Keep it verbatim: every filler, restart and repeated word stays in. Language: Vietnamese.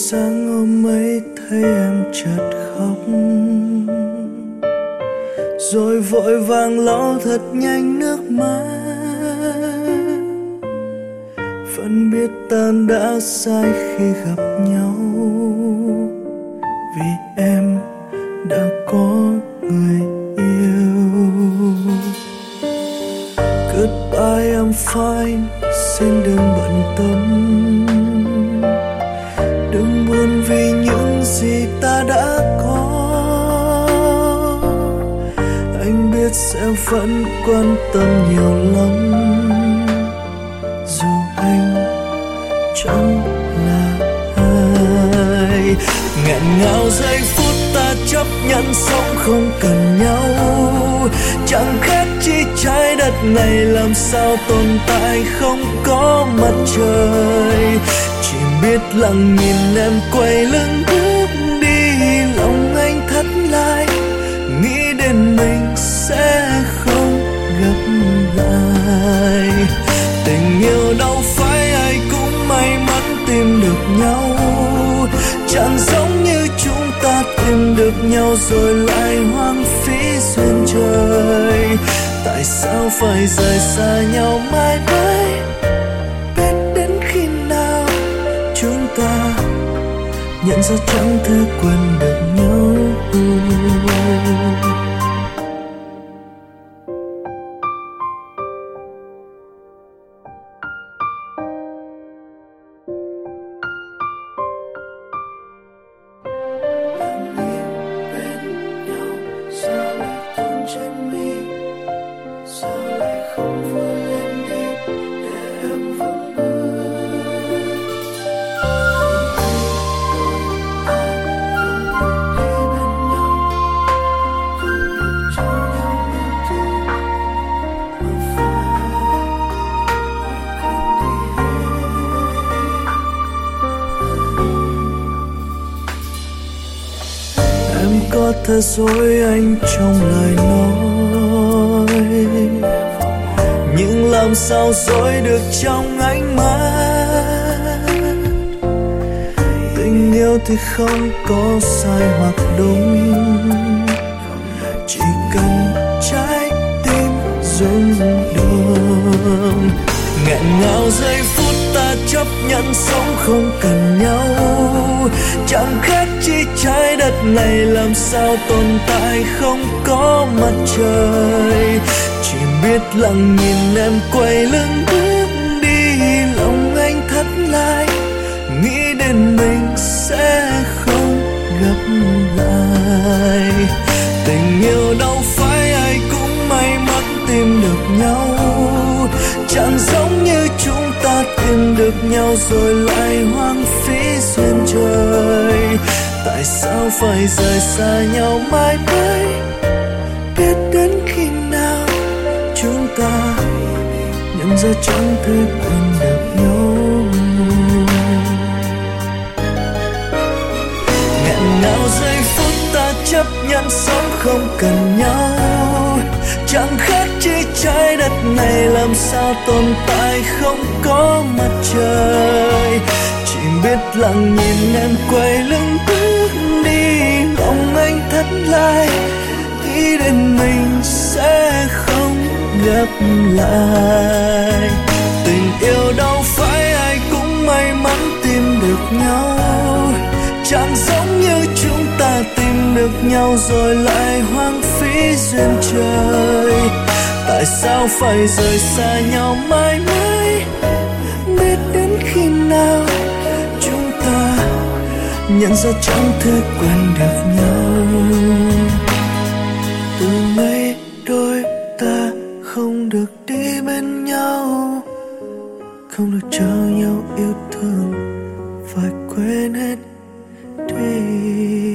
sáng hôm ấy thấy em chợt khóc, rồi vội vàng lau thật nhanh nước mắt. Vẫn biết ta đã sai khi gặp nhau, vì em đã có người yêu. Goodbye I'm fine, xin đừng bận tâm, đừng buồn vì những gì ta đã có. Anh biết sẽ vẫn quan tâm nhiều lắm, dù anh chẳng là ai. Nghẹn ngào giây phút ta chấp nhận sống không cần nhau, chẳng khác chi trái đất này làm sao tồn tại không có mặt trời. Chỉ biết lặng nhìn em quay lưng bước đi, lòng anh thắt lại, nghĩ đến mình sẽ không gặp lại. Tình yêu đâu phải ai cũng may mắn tìm được nhau, chẳng giống như chúng ta tìm được nhau rồi lại hoang phí duyên trời. Tại sao phải rời xa nhau mãi mãi, biết đến khi nào chúng ta nhận ra chẳng thể quên được nhau. Có thật dối anh trong lời nói, nhưng làm sao dối được trong ánh mắt. Tình yêu thì không có sai hoặc đúng, chỉ cần trái tim rung động. Nghẹn ngào giây phút ta chấp nhận sống không cần nhau, chẳng khác chi trái đất này làm sao tồn tại không có mặt trời. Chỉ biết lặng nhìn em quay lưng bước đi, lòng anh thắt lại, nghĩ đến mình sẽ không gặp lại. Tình yêu đâu phải ai cũng may mắn tìm được nhau, chẳng giống như chúng ta tìm được nhau rồi lại hoang phí duyên trời. Tại sao phải rời xa nhau mãi mãi, biết đến khi nào chúng ta nhận ra chẳng thể quên được nhau. Nghẹn ngào giây phút ta chấp nhận sống không cần nhau, chẳng khác chi trái đất này làm sao tồn tại không có mặt trời. Chỉ biết lặng nhìn em quay lưng bước đi, lòng anh thắt lại, nghĩ đến mình sẽ không gặp lại. Tình yêu đâu phải ai cũng may mắn tìm được nhau, chẳng giống như chúng ta tìm được nhau rồi lại hoang phí duyên trời. Tại sao phải rời xa nhau mãi mãi, biết đến khi nào chúng ta nhận ra chẳng thể quên được nhau. Từ nay đôi ta không được đi bên nhau, không được cho nhau yêu thương, phải quên hết đi.